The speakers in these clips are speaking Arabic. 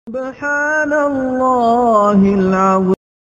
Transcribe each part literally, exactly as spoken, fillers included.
سبحان الله العظيم.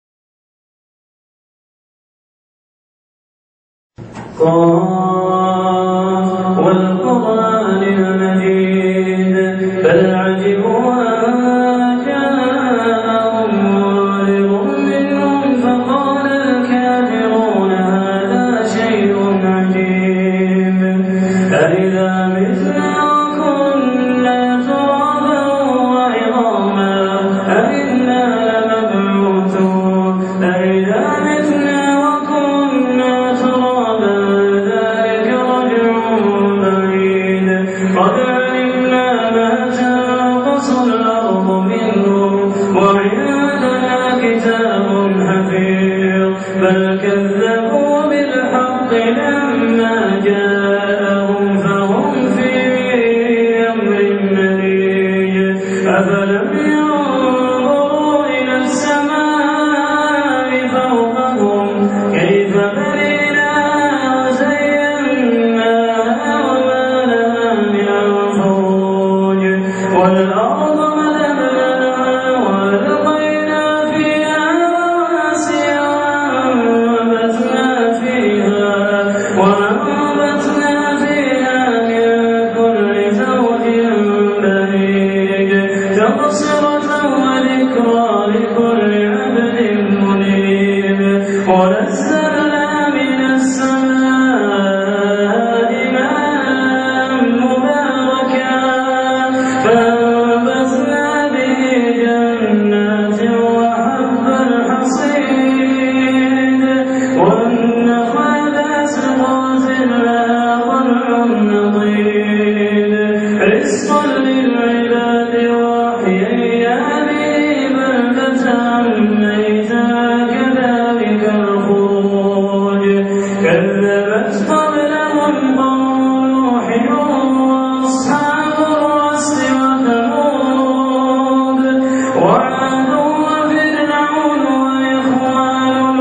قاف والقرآن المجيد بل عجبوا أن جاءهم منذر منهم فقال الكافرون هذا شيء عجيب أإذا متنا وكنا ترابا وعظاما أإنا لمبعوثون أإذا متنا وكنا ترابا ذلك رجع بعيد قد علمنا ما تنقص الأرض منهم وعندنا كتاب حفيظ بل كذبوا بالحق لما جاءهم فهم في أمر مريج أفلم ينظروا إلى السماء فوقهم كيف بنيناها وزيناها وما لها من فروج والأرض مددناها وألقينا فيها رواسي وأنبتنا فيها وأنبتنا فيها من كل زوج بهيج تبصرة وذكرى لكل عبد منيب ونزلنا من السماء ماء مباركا فأنبتنا به جنات وحب الحصيد والنخل باسقات لها طلع نضيد رزقا للعباد وأحيينا به بلدة ميتا كذلك الخروج كذبت قبلهم قوم نوح وأصحاب الرس وثمود وعاد وفرعون وإخوان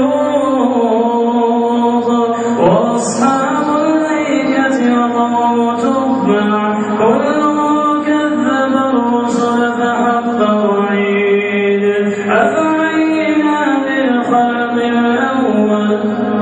لوط وأصحاب الأيكة وقوم تبع كل كذب الرسل فحق وعيد أفعينا بالخلق الأول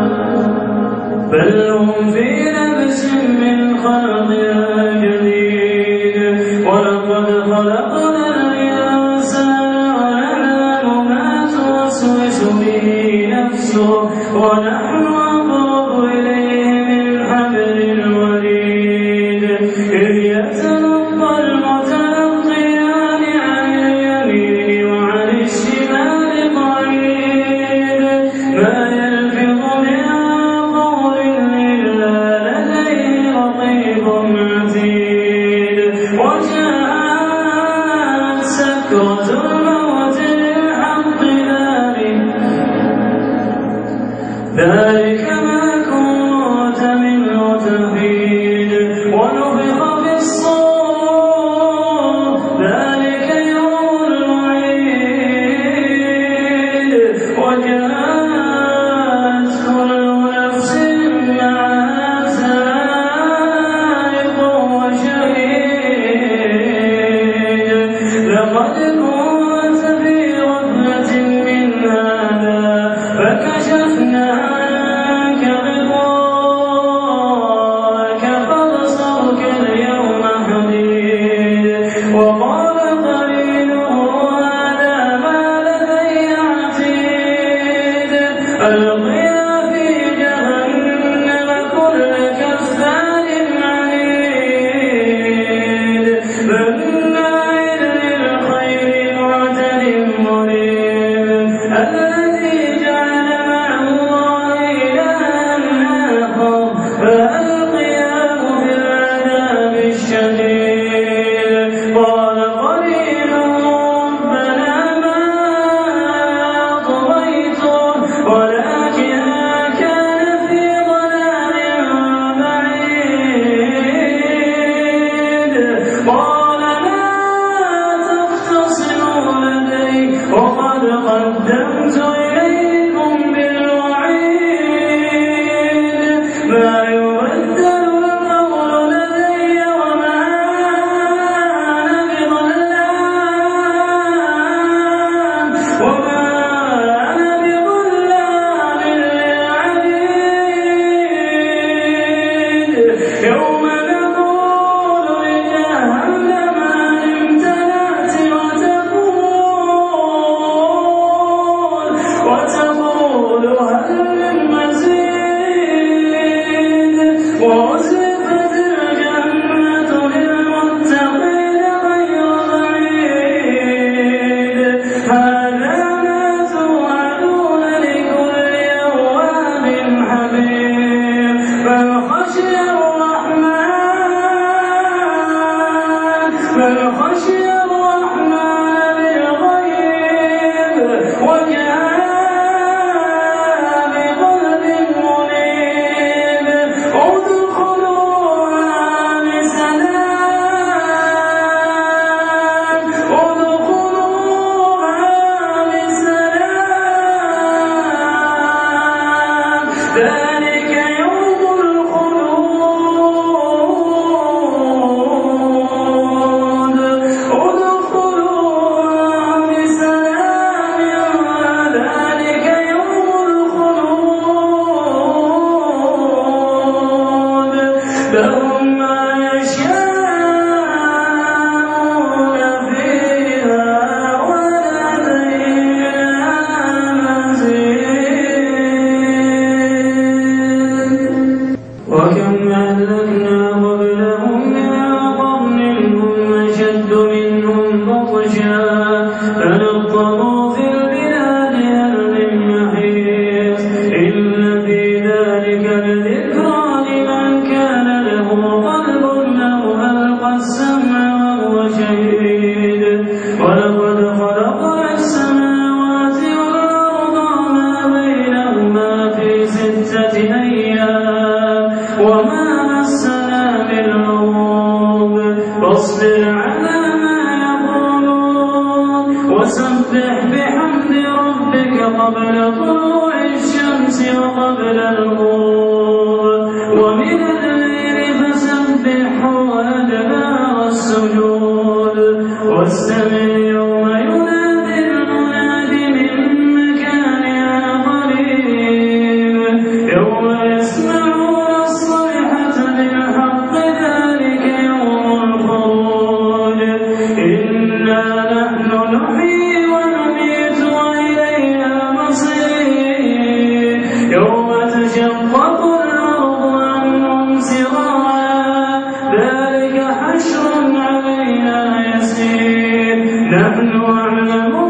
بل هم في لبس من خلق جديد ولقد خلقنا الإنسان ونعلم ما توسوس به نفسه ونحن أقرب إليه من حبل الوريد إذ يتلقى المتلقيان عن اليمين وعن الشمال قعيد ما يلفظ من قول إلا لديه رقيب عتيد وجاءت سكرة الموت بالحق ذلك ذلك ما كنت منه تحيد ونفخ في الصور ذلك يوم الوعيد وجاءت كل نفس معها سائق وشهيد لقد كنت في غفلة من هذا فكشفنا عنك غطاءك فبصرك اليوم حديد وقال قرينه هذا ما لدي عتيد ألقيا في جهنم كل كفار عنيد مناع للخير فنظروا في البلاد هل من محيص إن في ذلك لذكرى لمن كان له قلب أو ألقى السمع وهو شهيد ولقد خلقنا السماوات والأرض وما بينهما في ستة أيام وما مسنا من لغوب فاصبر على ما يقولون وسبح بحمد ربك قبل طلوع الشمس وقبل الغروب ومن الليل فسبحه وأدبار السجود واستمع يوم ينادي المناد من مكان قريب يوم يسمعون الصيحة بالحق ذلك يوم الخروج إنا نحن نحيي ونميت وإلينا المصير يوم تشقق الأرض عنهم سراعا ذلك حشر علينا يسير نحن أعلم